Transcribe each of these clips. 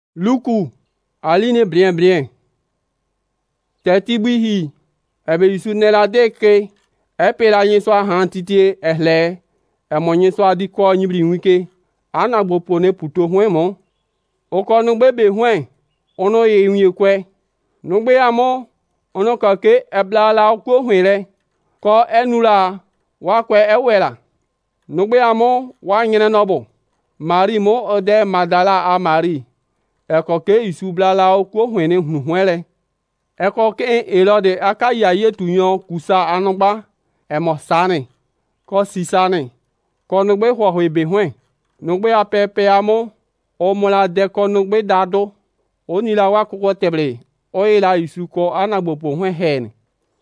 Luku, aline bien. Tetibihi, ebe isu nela deke, epe la yin swa hantiti ehle, emo yin swa di ko nyibri wike, anagbo pone puto hwen mo. Oko nugbe be hwen, ono ye yunye kwe. Nugbe amo, ono kake ebla la okwo hwen le, ko enula, wakwe ewela. Nugbe amo, wa nyene nobo. Mari mo ode Magdala a Mari. Eko ke isu blala okwo hwene hwenle. Eko ke Herode aka ya ye tunyo kusa anogba emo sane. Ko sisane. Ko nugbe hwe be hwen. Nugbe apepe amo. O mola de ko nugbe dado. O nila wa koko teble. O ila isu ko anagbopo hwen hen.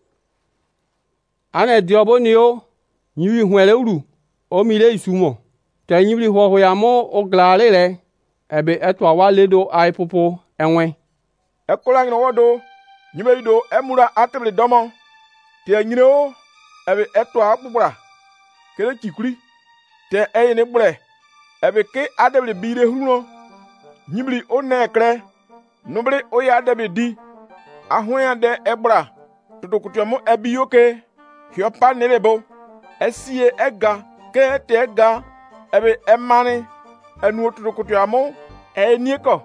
Ane diobo ni o. Nyiwi hwenle uru. O mile isu mo. Te nyibli hwe amo o glale le. Ebe etwa wa ledo ai popo enwe. Ekola ngino wodo. Nyime do emura atable domo. Te nyine o. Ebe etwa akubra. Kele chikuri. Te eyene bre. Ebe ke adable bire huno. Nyibli o nekre. Nubre o ya adebe di. Ahoya de ebra. Tutukutuamu ebi yoke. Hiopa nerebo. Esiye ega. Ke te ega. Ebe emane. Enu tutukutuamu. Enieko.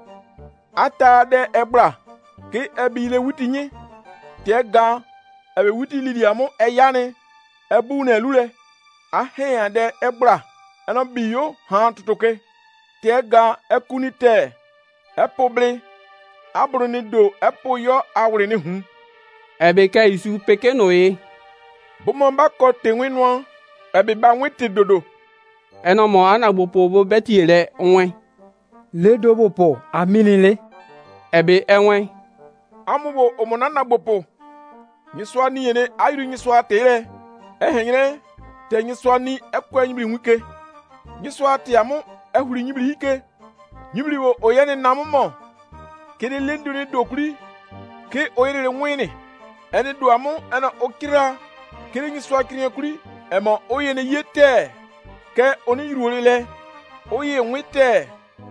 Ata de ebra. Ke ebi le wutinye. Te ega. Ebe wuti lidiamu eyane. Ebu ne lule. Aheya de ebra. Eno biyo han tutuke. Te ega ekunite. Epoble. Aburu ni do epo yo awre ni hu. Ebe ke isu peke noye. Bumomba ko tenwinwa. Ebe ba wete dodo. Eno mo anagbopo bo beti ele onwe. Le dobopo aminile. Ebe enwe. Amubo omonana gbopo. Nyiswa ni yene ayru nyiswa tere. Ehenyere te nyiswa ni ekwa nyibri nwike. Nyiswa te amu ehuri nyibri hike. Nyibri wo oyene namumo. Kede lendu ni dokuri. Ke oyere nwene. Ene do amu ena okira. Kede nyiswa kiri kuri. Ema oyene yete. Ke oni yurole. Oye nwete.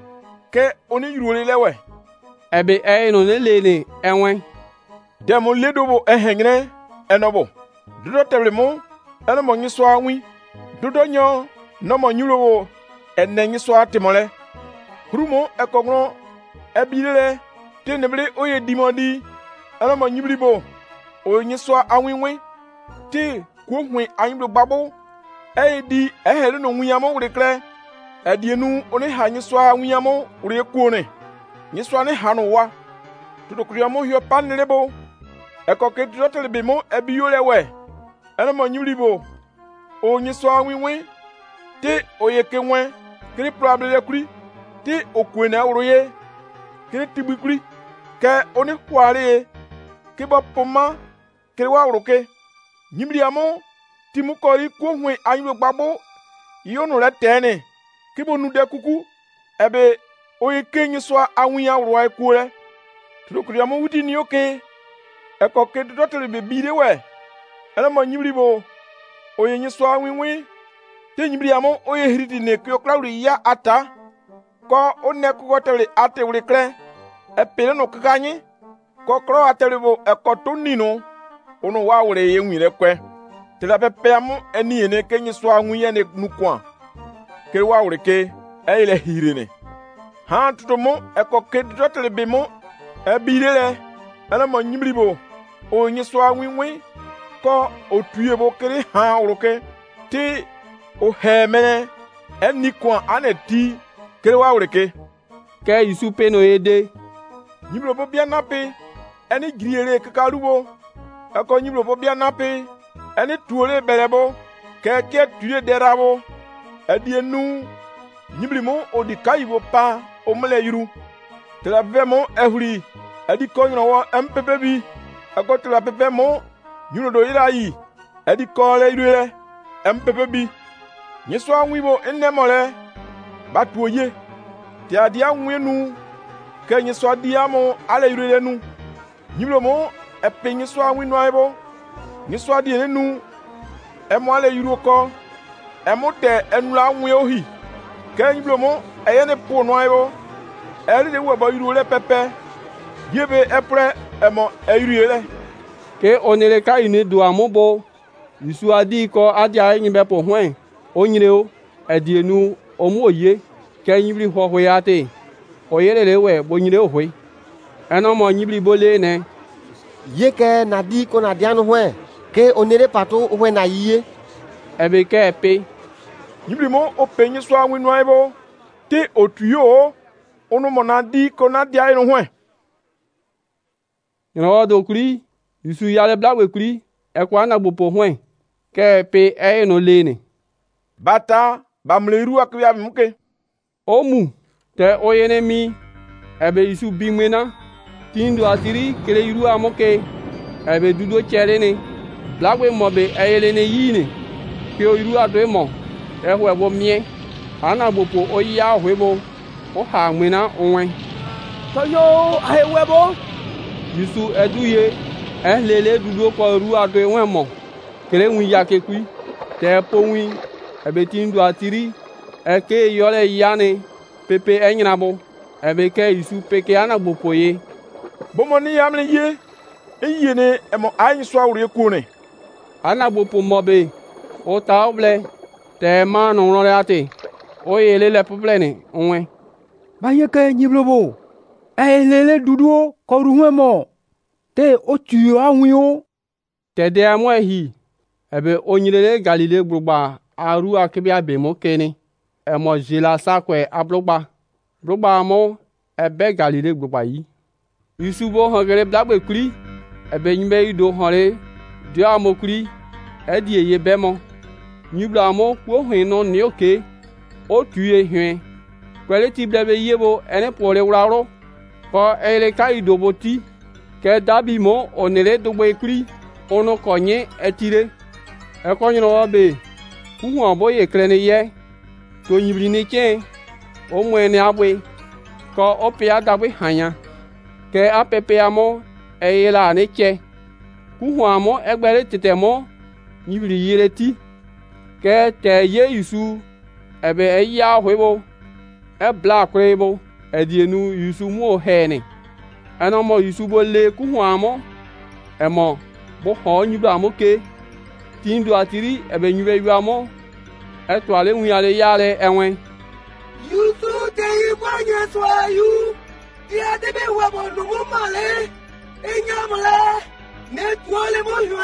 Ke oni yurole we. Ebe no lele enwe. Demo ledobo ehenyere enobo. Dudo teblemo eno mo nyiswa wi. Dudo nyo no mo nyulowo enne nyiswa timole. Hurumo ekogno ebile teneble oye dimodi eno mo nyiblibo. O nyiswa awinwe te kuhwe anyiblo gbabo. Di ehele no nwiyamo wrekle. Edienu oni ha nyiswa nwiyamo wrekuone. Nyiswa ne hanu wa. Tudokuriamo hio panelebo. Eko ke tudotelebe mo ebiyole we. Eno mo nyulibo. O nyiswa wiwe. Te oyeke we. Kiri probable kuri. Te okwene awroye. Kiri tibi kuri. Ke oni kware. Kiba poma. Kiri wa awroke. Nyimliamo. Timu kori kuhwe anylo gbabo. Yonu le tene. Kibo nude kuku. Ebe oye kenyi swa awunya urwa ekure. Tudokuriamo wuti ni oke. Eko ke tutotele bebide we. Ena mo nyimlibo. Oye nyi swa awinwe. Te nyimliamo oye hiriti ne kyo klauri ya ata. Ko one kukotele ate urekle. Epele no kakanyi. Ko kro atelebo eko tonino. Ono wa ure ye nwire kwe. Tela pepe amu eni ene kenyi swa awunya ne nukwa. Ke wa ureke. Eile hirene. Han tutomo eko ke tutotele bemo. Ebidele. Ena mo nyimlibo. O nyiswa winwe. Ko otuyebo kere han uroke. Ti o hemene. Eni kwa aneti. Kere wa ureke. Ke isu pe no ede. Nyimlobo bia nape. Eni griere kakarubo. Eko nyimlobo bia nape. Eni tuole belebo. Ke tuye derabo. Edienu. Nyimlimo odikayibo pa. Omele yuru. Tela vemo ehuri. Edi konyo wo MPPB. Eko tela pepe mo. Yuno do irayi. Edi kole yurele. MPPB. Nyiswa wibo enemole. Batu oye. Te adia nwenu. Ke nyiswa diamo ale yurele nu. Nyimlo mo epe nyiswa winu aibo. Nyiswa di enu. Emo ale yuru ko. Emo te enula nwe ohi. Ke nyimlo mo eyene po no aibo. eri de wo bo iru le pepe yebe epre emo eri le ke onere ka ini do amubo Yusu adi ko adia yin be po hwen onyire o edienu omu oye ke nyibri ho ho yate oyere le we bo nyire ohwe eno mo nyibri bole ne ye ke na di ko na dianu hwen ke onere pato hwen na yiye ebe ke pe nyibri mo o penyi so anwi no aibo te otuyo onu mo na di ko na dia ino hwen no do kuri Yusu yale blawe kuri e kwa na gbo po hwen ke pe e no lene bata bamleru akwa mke omu te oyene mi ebe Yusu bimena tindu atiri kele iru amoke ebe dudo cherene blawe mobe eyelene yine ke iru ado mo ehwe bo mie ana gbo po oya hwebo o ha mwena onwe Toyo ahewebo. Yusu eduye lele dudo ko ru ado enwe mo kele wi ya kekui te po wi ebe tindu atiri eke yole yane pepe enyinabo ebe ke Yusu peke ana gbo poye bomoni yamle ye eyene emo ayin so awre kune ana gbo po mobe o ta oble te ma no ro ate o yele le problème onwe Ba ye ke nyiblobo. Lele dudu ko ruhwemo. Te o tuyo anwi o. te de amo hi ebe onyirele Galile gbugba aru akibia be mo kene emo jila sakwe ablugba blugba mo ebe Galile gbugba yi Yusu bo hangere blagbe kuri ebe nyimbe ido hore dio amokuri edi eye bemo nyibla mo ko hin no ni oke o tuye hwen kwele ti blebe yebo ene pore wraro ko ele ka idoboti ke dabi mo onere dogbe kuri ono konye etire e konyo be kuhu aboye krene ye to nyibli ni che o mwene abwe ko opia dagbe hanya ke apepe amo eyela ni che kuhu amo egbere tetemo nyibli yireti ke te ye Yusu ebe eya hwebo e bla kwebo edienu Yusu mu hene ana mo Yusu bo le kuhu amo emo bo ho nyibli amo ke tindu atiri ebe nyube yu amo eto ale wi ale yale enwe Yusu te ibanye swayu dia de be wabo nugo male enyamle ne twole mo hwa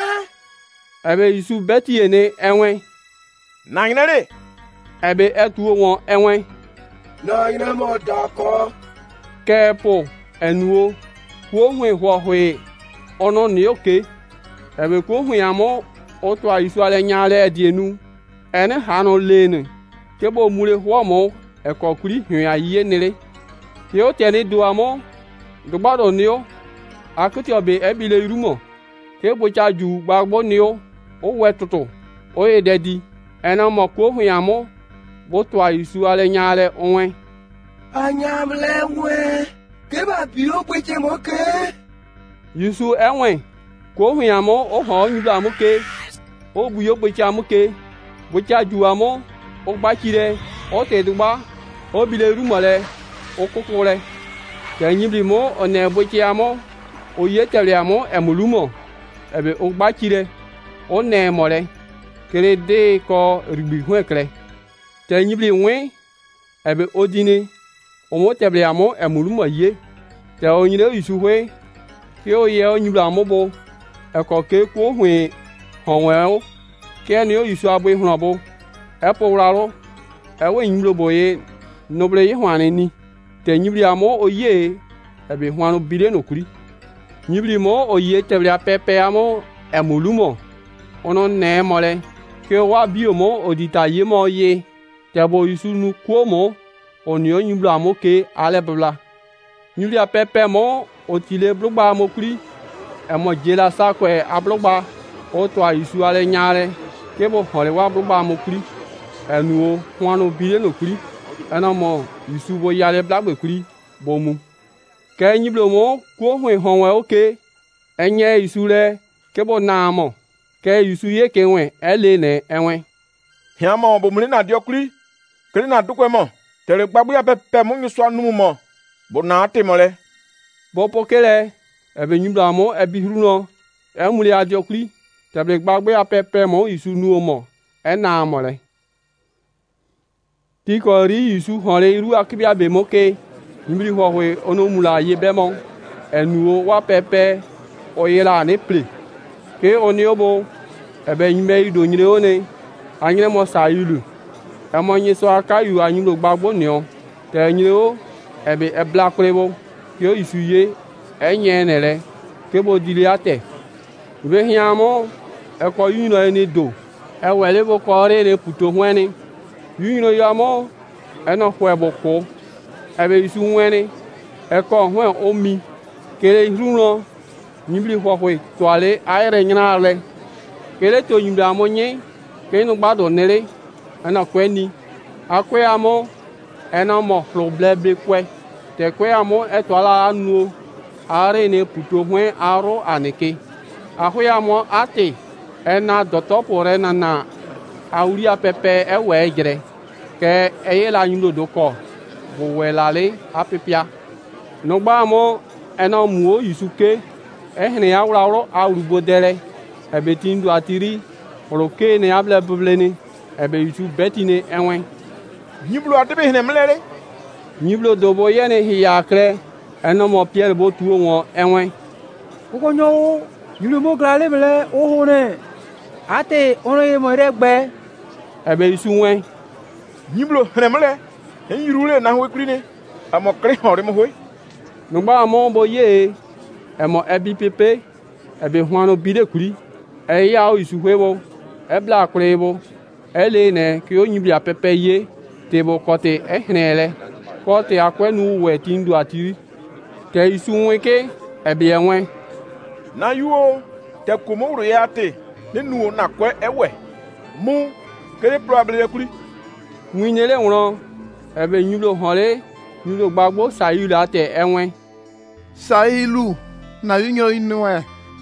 ebe Yusu beti ene enwe na nginere ebe etuo won enwe na ina mo dako kepo enuo wo hwe ho hwe ono ni oke ebe ko hwe amo oto Yusu ale nyale edienu ene hanu lene kebo mure ho mo ekokuri hwe aye nere ti o teni do amo do gbado ni o akuti obe ebile irumo kebo chaju gbagbo ni o wetutu o ye dedi ena mo ko hwe amo bo to Yusu ale nyale onwe anyamle we ke ba bi o peche mo ke Yusu enwe ko hwe amo o ho nyuba amuke o bu yo peche amuke bo chaju amo o gbachire o te dugba o bile rumole o kokore ke nyibli mo one boche amo o yetele amo emulumo ebe o gbachire o ne more kere de ko rigbi hwekre te nyibli nwe ebe odini o mo tele amo emulumo ye te o nyire Yusu hwe ke o ye o nyibli amo bo e ko ke ko hwe honwe o ke ni o Yusu agbe hrobo e po wraro e we nyiblo boye noble ye hwane ni te nyibli amo oye ebe hwanu bile no kuri nyibli mo oye teblia pepe amo emulumo ono ne mole ke wa bio mo odita ye mo ye tebo Yusu nu kuo mo onio nyibli amo ke ale bla nyibli pepe mo otile blugba mo kuri emo jela sakwe ablugba o to Yusu ale nyare kebo hore wa blugba mo kuri enuo hwanu bile no kuri ena mo Yusu bo yale blagbe kuri bo mu ke nyiblo mo ko hwe honwe oke enye Yusu le kebo na mo ke Yusu ye kenwe ele ne enwe hiama bo mule na diokuri kele na dukwe mo tere gbagbu ya pepe mo nyi so anu mo bo na temole bo pokele ebe nyiblo amo ebi hruno emuli adiokli table gbagbe apepe mo isu nu mo ena amole ti ko ri isu hore iru akibia be moke nyibri howe onomula ye bemo enuo wa pepe oyela ne ple ke oni obo ebe nyime ido nyire one anyire mo sayulu emo nyi so aka yu anyilo gbagbo ni o te nyire o ebe ebla krebo yo isu ye enye nele ke bo dili ate be hiamo e ko yino eni do e wele bo ko re ne puto hweni yino yamo eno hwebo ko ebe isu hweni e ko hwen omi kele runo nyibli hwahwe toale aire nyinale kele to nyimda amonye ke no gbado nele ana kweni akwe amo ena mo problème kwe te kwe amo etoala anu are ne puto hwen aro aneke ahwe amo ate ena dotopore na auri apepe ewe jere ke eyela nyulo doko bo welale apepia no gba amo ena muo yusuke ehne awrawo awrubo dere ebe tindu atiri oroke ne able bubleni ebe yusu betine enwen nyiblo adebe hene mlere nyiblo dobo yene hiyakre eno mo pierre bo tuo won enwen Kokonyo nyiblo mo grale mele ohone ate ono ye mo regbe ebe yusu wen nyiblo hene mle en yirule na hwe krine amo kre hore mo hwe no gba amo bo ye emo ebi pepe ebe hwano bide kuri eya o yusu hwebo ebla krebo ele ne ki o nyibli apepe ye tebo kote ehnele kote akwenu we tindu atiri te isu nweke ebe enwe na yuo te komoro ya te ne nuo na kwe ewe mu kele probable kuri winyele wron ebe nyulo hore nyulo gbagbo sayula te enwe Sailu na yinyo inwe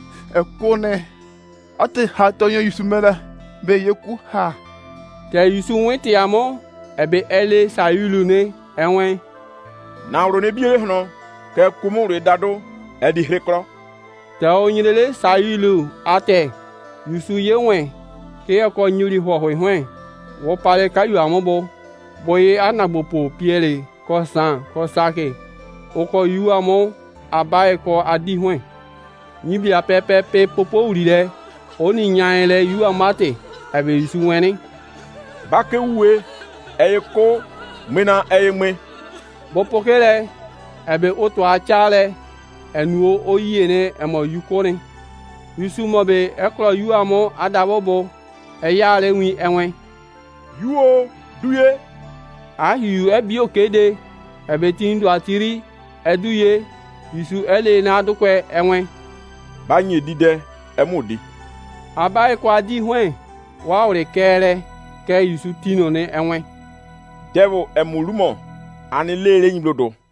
ekone ate hatonyo yusumela be yeku ha te yusu wete amo ebe ele sayulu ne enwe na ro ne biere hono ke komoro dado edi hrekro te onyele sayulu ate yusu yewen ke ko nyuri hwen wo pare kayu amobo boye anagbopo piere ko san ko sake oko yu amo abae ko adi hwen nyibi apepe pe popo urire oni nyaele yu amate ebe yusu weni bake uwe eyeko mena eyeme bopokele ebe oto achale enuo oyene emo yukone yusu mobe ekro yu amo adabobo eyale wi enwe yuo duye ahiu ebi okede ebe tindu atiri eduye yusu ele na adukwe enwe banye dide emudi abai kwa di hwen wa ore kere ke yusu tino ne enwe devo emulumo ani lele nyiblodo